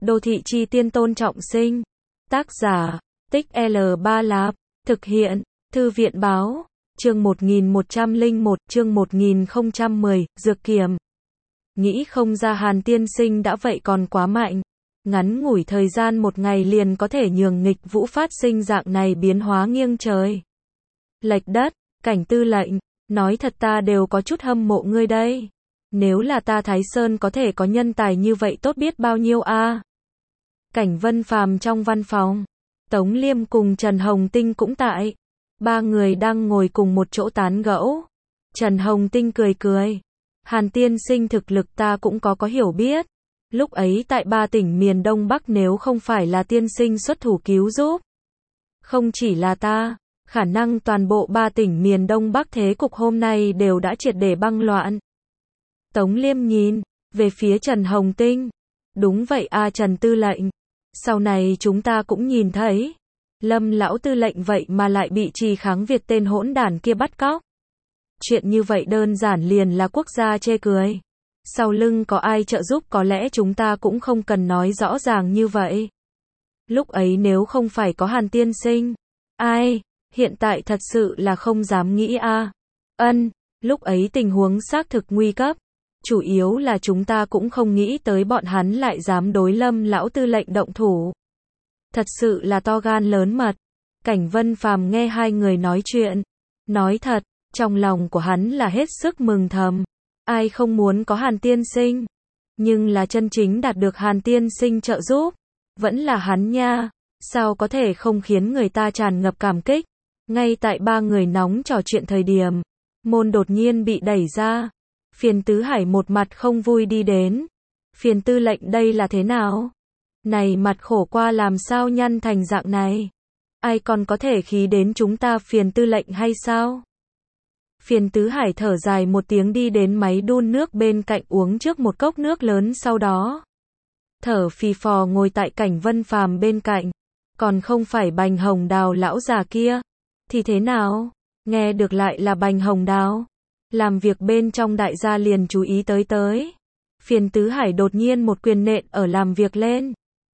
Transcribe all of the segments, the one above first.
Đô thị chi tiên Tôn Trọng Sinh. Tác giả, Tích L3 Lạp. Thực hiện, Thư viện báo. Chương 1101, chương 1010, Dược Kiềm. Nghĩ không ra Hàn tiên sinh đã vậy còn quá mạnh. Ngắn ngủi thời gian một ngày liền có thể nhường nghịch vũ phát sinh dạng này biến hóa nghiêng trời lệch đất. Cảnh tư lệnh, nói thật ta đều có chút hâm mộ ngươi đây. Nếu là ta Thái Sơn có thể có nhân tài như vậy tốt biết bao nhiêu a. Cảnh Vân Phàm trong văn phòng, Tống Liêm cùng Trần Hồng Tinh cũng tại. Ba người đang ngồi cùng một chỗ tán gẫu. Trần Hồng Tinh cười cười. Hàn tiên sinh thực lực ta cũng có hiểu biết. Lúc ấy tại 3 tỉnh miền Đông Bắc nếu không phải là tiên sinh xuất thủ cứu giúp. Không chỉ là ta, khả năng toàn bộ 3 tỉnh miền Đông Bắc thế cục hôm nay đều đã triệt để băng loạn. Tống Liêm nhìn về phía Trần Hồng Tinh. Đúng vậy a Trần tư lệnh. Sau này chúng ta cũng nhìn thấy. Lâm lão tư lệnh vậy mà lại bị Trì Kháng Việt tên hỗn đản kia bắt cóc. Chuyện như vậy đơn giản liền là quốc gia chê cười. Sau lưng có ai trợ giúp có lẽ chúng ta cũng không cần nói rõ ràng như vậy. Lúc ấy nếu không phải có Hàn tiên sinh. Ai, hiện tại thật sự là không dám nghĩ a. Lúc ấy tình huống xác thực nguy cấp. Chủ yếu là chúng ta cũng không nghĩ tới bọn hắn lại dám đối Lâm lão tư lệnh động thủ. Thật sự là to gan lớn mật. Cảnh Vân Phàm nghe hai người nói chuyện. Nói thật, trong lòng của hắn là hết sức mừng thầm. Ai không muốn có Hàn tiên sinh. Nhưng là chân chính đạt được Hàn tiên sinh trợ giúp. Vẫn là hắn nha. Sao có thể không khiến người ta tràn ngập cảm kích. Ngay tại ba người nóng trò chuyện thời điểm. Môn đột nhiên bị đẩy ra. Phiền Tứ Hải một mặt không vui đi đến. Phiền tư lệnh đây là thế nào? Này mặt khổ qua làm sao nhăn thành dạng này? Ai còn có thể khí đến chúng ta phiền tư lệnh hay sao? Phiền Tứ Hải thở dài một tiếng đi đến máy đun nước bên cạnh uống trước một cốc nước lớn sau đó. Thở phì phò ngồi tại Cảnh Vân Phàm bên cạnh. Còn không phải Bành Hồng Đào lão già kia. Thì thế nào? Nghe được lại là Bành Hồng Đào. Làm việc bên trong đại gia liền chú ý tới. Phiền Tứ Hải đột nhiên một quyền nện ở làm việc lên.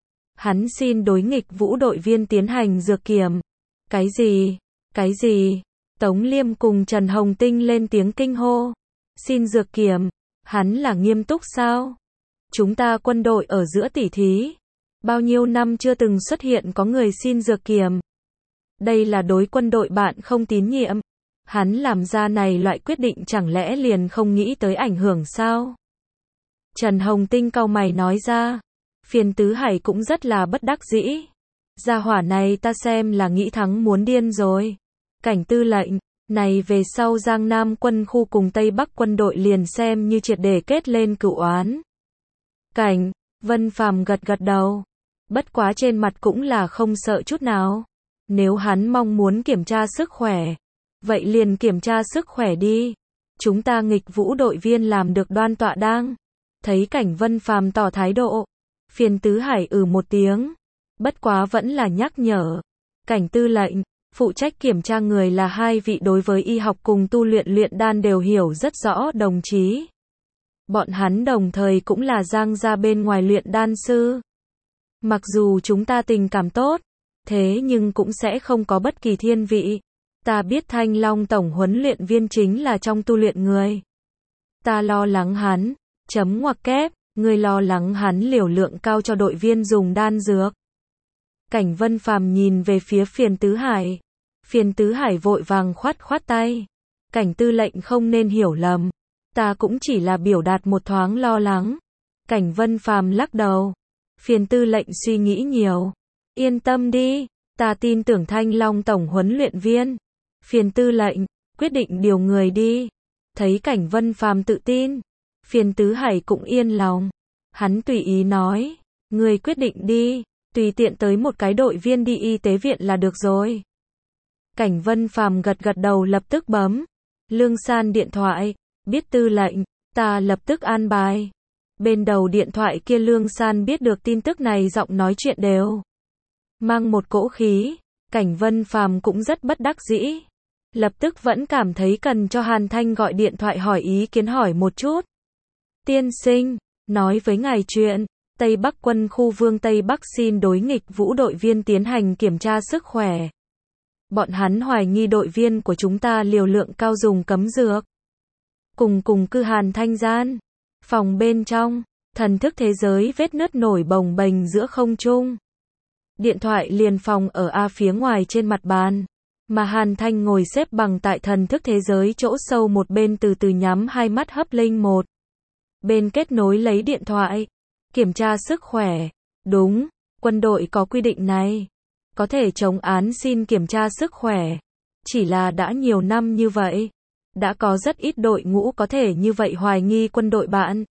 Hắn xin đối nghịch vũ đội viên tiến hành dược kiểm. Cái gì? Cái gì? Tống Liêm cùng Trần Hồng Tinh lên tiếng kinh hô. Xin dược kiểm. Hắn là nghiêm túc sao? Chúng ta quân đội ở giữa tỉ thí. Bao nhiêu năm chưa từng xuất hiện có người xin dược kiểm. Đây là đối quân đội bạn không tín nhiệm. Hắn làm ra này loại quyết định chẳng lẽ liền không nghĩ tới ảnh hưởng sao? Trần Hồng Tinh cau mày nói ra. Phiền Tứ Hải cũng rất là bất đắc dĩ. Gia hỏa này ta xem là nghĩ thắng muốn điên rồi. Cảnh tư lệnh, này về sau Giang Nam quân khu cùng Tây Bắc quân đội liền xem như triệt để kết lên cửu oán. Cảnh Vân Phàm gật đầu. Bất quá trên mặt cũng là không sợ chút nào. Nếu hắn mong muốn kiểm tra sức khỏe, vậy liền kiểm tra sức khỏe đi. Chúng ta nghịch vũ đội viên làm được đoan tọa đang. Thấy Cảnh Vân Phàm tỏ thái độ. Phiền Tứ Hải một tiếng. Bất quá vẫn là nhắc nhở. Cảnh tư lệnh, phụ trách kiểm tra người là 2 vị đối với y học cùng tu luyện đan đều hiểu rất rõ đồng chí. Bọn hắn đồng thời cũng là Giang gia bên ngoài luyện đan sư. Mặc dù chúng ta tình cảm tốt, thế nhưng cũng sẽ không có bất kỳ thiên vị. Ta biết Thanh Long tổng huấn luyện viên chính là trong tu luyện người. Ta lo lắng hắn, ngoặc kép, người lo lắng hắn liều lượng cao cho đội viên dùng đan dược. Cảnh Vân Phàm nhìn về phía Phiền Tứ Hải. Phiền Tứ Hải vội vàng khoát tay. Cảnh tư lệnh không nên hiểu lầm. Ta cũng chỉ là biểu đạt một thoáng lo lắng. Cảnh Vân Phàm lắc đầu. Phiền tư lệnh suy nghĩ nhiều. Yên tâm đi, ta tin tưởng Thanh Long tổng huấn luyện viên. Phiền tư lệnh, quyết định điều người đi. Thấy Cảnh Vân Phàm tự tin, Phiền Tứ Hải cũng yên lòng. Hắn tùy ý nói, người quyết định đi, tùy tiện tới một cái đội viên đi y tế viện là được rồi. Cảnh Vân Phàm gật đầu lập tức bấm Lương San điện thoại, biết tư lệnh, ta lập tức an bài. Bên đầu điện thoại kia Lương San biết được tin tức này giọng nói chuyện đều mang một cỗ khí. Cảnh Vân Phàm cũng rất bất đắc dĩ. Lập tức vẫn cảm thấy cần cho Hàn Thanh gọi điện thoại hỏi ý kiến hỏi một chút. Tiên sinh, nói với ngài chuyện, Tây Bắc quân khu Vương Tây Bắc xin đối nghịch Vũ đội viên tiến hành kiểm tra sức khỏe. Bọn hắn hoài nghi đội viên của chúng ta liều lượng cao dùng cấm dược. Cùng cư Hàn Thanh gian. Phòng bên trong, thần thức thế giới vết nứt nổi bồng bềnh giữa không trung. Điện thoại liền phòng ở A phía ngoài trên mặt bàn. Mà Hàn Thanh ngồi xếp bằng tại thần thức thế giới chỗ sâu một bên từ từ nhắm hai mắt hấp linh một. Bên kết nối lấy điện thoại. Kiểm tra sức khỏe. Đúng, quân đội có quy định này. Có thể chống án xin kiểm tra sức khỏe. Chỉ là đã nhiều năm như vậy. Đã có rất ít đội ngũ có thể như vậy hoài nghi quân đội bạn.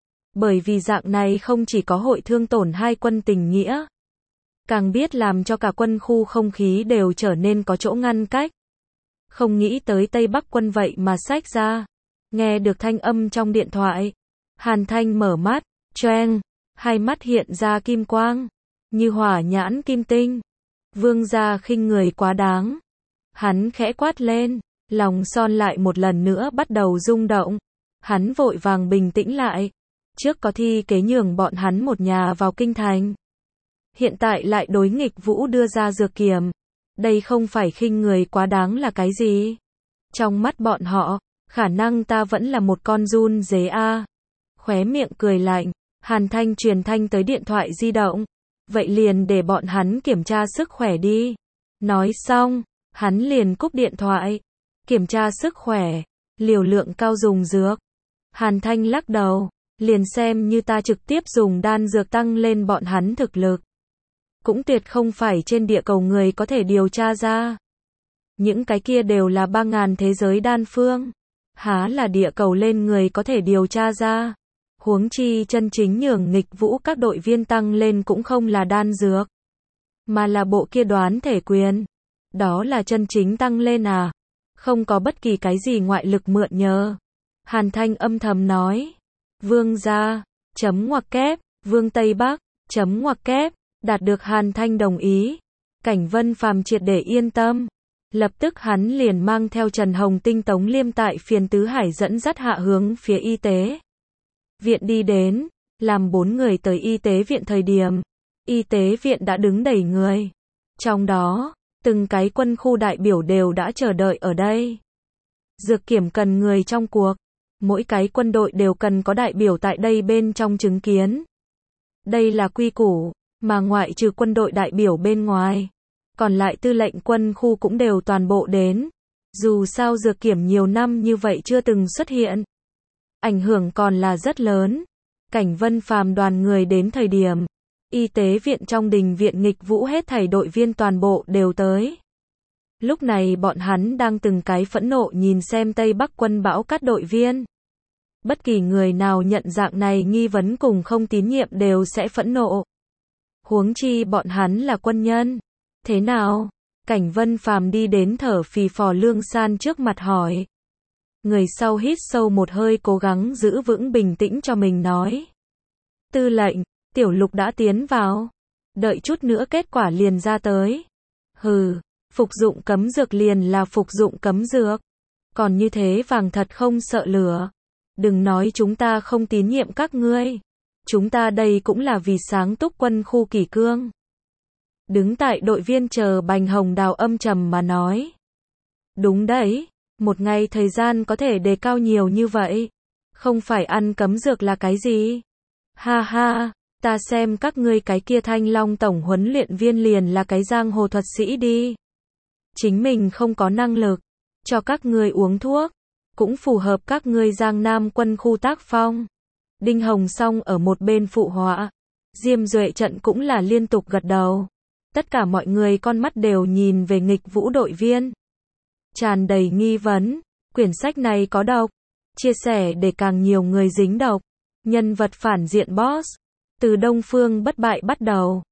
Bởi vì dạng này không chỉ có hội thương tổn hai quân tình nghĩa. Càng biết làm cho cả quân khu không khí đều trở nên có chỗ ngăn cách. Không nghĩ tới Tây Bắc quân vậy mà xách ra. Nghe được thanh âm trong điện thoại. Hàn Thanh mở mắt, choeng, hai mắt hiện ra kim quang. Như hỏa nhãn kim tinh. Vương gia khinh người quá đáng. Hắn khẽ quát lên. Lòng son lại một lần nữa bắt đầu rung động. Hắn vội vàng bình tĩnh lại. Trước có thi kế nhường bọn hắn một nhà vào kinh thành. Hiện tại lại đối nghịch Vũ đưa ra dược kiểm. Đây không phải khinh người quá đáng là cái gì? Trong mắt bọn họ, khả năng ta vẫn là một con run dế a. Khóe miệng cười lạnh, Hàn Thanh truyền thanh tới điện thoại di động. Vậy liền để bọn hắn kiểm tra sức khỏe đi. Nói xong, hắn liền cúp điện thoại. Kiểm tra sức khỏe, liều lượng cao dùng dược. Hàn Thanh lắc đầu, liền xem như ta trực tiếp dùng đan dược tăng lên bọn hắn thực lực. Cũng tuyệt không phải trên địa cầu người có thể điều tra ra. Những cái kia đều là 3.000 thế giới đan phương. Há là địa cầu lên người có thể điều tra ra. Huống chi chân chính nhường nghịch Vũ các đội viên tăng lên cũng không là đan dược. Mà là bộ kia đoán thể quyền. Đó là chân chính tăng lên à. Không có bất kỳ cái gì ngoại lực mượn nhờ. Hàn Thanh âm thầm nói. Vương gia, chấm ngoặc kép, Vương Tây Bắc, chấm ngoặc kép, đạt được Hàn Thanh đồng ý. Cảnh Vân Phàm triệt để yên tâm. Lập tức hắn liền mang theo Trần Hồng Tinh Tống Liêm tại phiền Tứ Hải dẫn dắt hạ hướng phía y tế viện đi đến. Làm 4 người tới y tế viện thời điểm. Y tế viện đã đứng đầy người. Trong đó, từng cái quân khu đại biểu đều đã chờ đợi ở đây. Dược kiểm cần người trong cuộc. Mỗi cái quân đội đều cần có đại biểu tại đây bên trong chứng kiến. Đây là quy củ, mà ngoại trừ quân đội đại biểu bên ngoài. Còn lại tư lệnh quân khu cũng đều toàn bộ đến. Dù sao dược kiểm nhiều năm như vậy chưa từng xuất hiện. Ảnh hưởng còn là rất lớn. Cảnh Vân Phàm đoàn người đến thời điểm. Y tế viện trong đình viện nghịch Vũ hết thảy đội viên toàn bộ đều tới. Lúc này bọn hắn đang từng cái phẫn nộ nhìn xem Tây Bắc quân bão cát đội viên. Bất kỳ người nào nhận dạng này nghi vấn cùng không tín nhiệm đều sẽ phẫn nộ. Huống chi bọn hắn là quân nhân. Thế nào? Cảnh Vân Phàm đi đến thở phì phò Lương San trước mặt hỏi. Người sau hít sâu một hơi cố gắng giữ vững bình tĩnh cho mình nói. Tư lệnh, Tiểu Lục đã tiến vào. Đợi chút nữa kết quả liền ra tới. Hừ, phục dụng cấm dược liền là phục dụng cấm dược. Còn như thế vàng thật không sợ lửa. Đừng nói chúng ta không tín nhiệm các ngươi. Chúng ta đây cũng là vì sáng túc quân khu kỷ cương. Đứng tại đội viên chờ Bành Hồng Đào âm trầm mà nói. Đúng đấy, một ngày thời gian có thể đề cao nhiều như vậy. Không phải ăn cấm dược là cái gì? Ha ha, ta xem các ngươi cái kia Thanh Long tổng huấn luyện viên liền là cái giang hồ thuật sĩ đi. Chính mình không có năng lực, cho các ngươi uống thuốc, cũng phù hợp các ngươi Giang Nam quân khu tác phong. Đinh Hồng Song ở một bên phụ họa, Diêm Duệ Trận cũng là liên tục gật đầu. Tất cả mọi người con mắt đều nhìn về nghịch Vũ đội viên. Tràn đầy nghi vấn, quyển sách này có độc, chia sẻ để càng nhiều người dính độc. Nhân vật phản diện boss, từ Đông Phương Bất Bại bắt đầu.